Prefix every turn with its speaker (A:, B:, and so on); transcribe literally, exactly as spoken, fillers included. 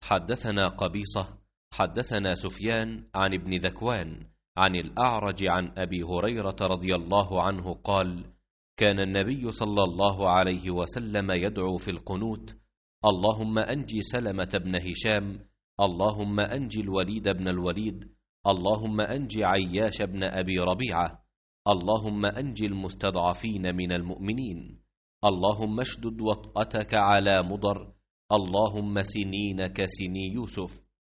A: حدثنا قبيصة حدثنا سفيان عن ابن ذكوان عن الأعرج عن أبي هريرة رضي الله عنه قال: كان النبي صلى الله عليه وسلم يدعو في القنوت: اللهم أنجي سلمة بن هشام، اللهم أنجي الوليد بن الوليد، اللهم أنجي عياش بن أبي ربيعة، اللهم أنجي المستضعفين من المؤمنين، اللهم اشدد وطأتك على مضر، اللهم سنين كسني يوسف.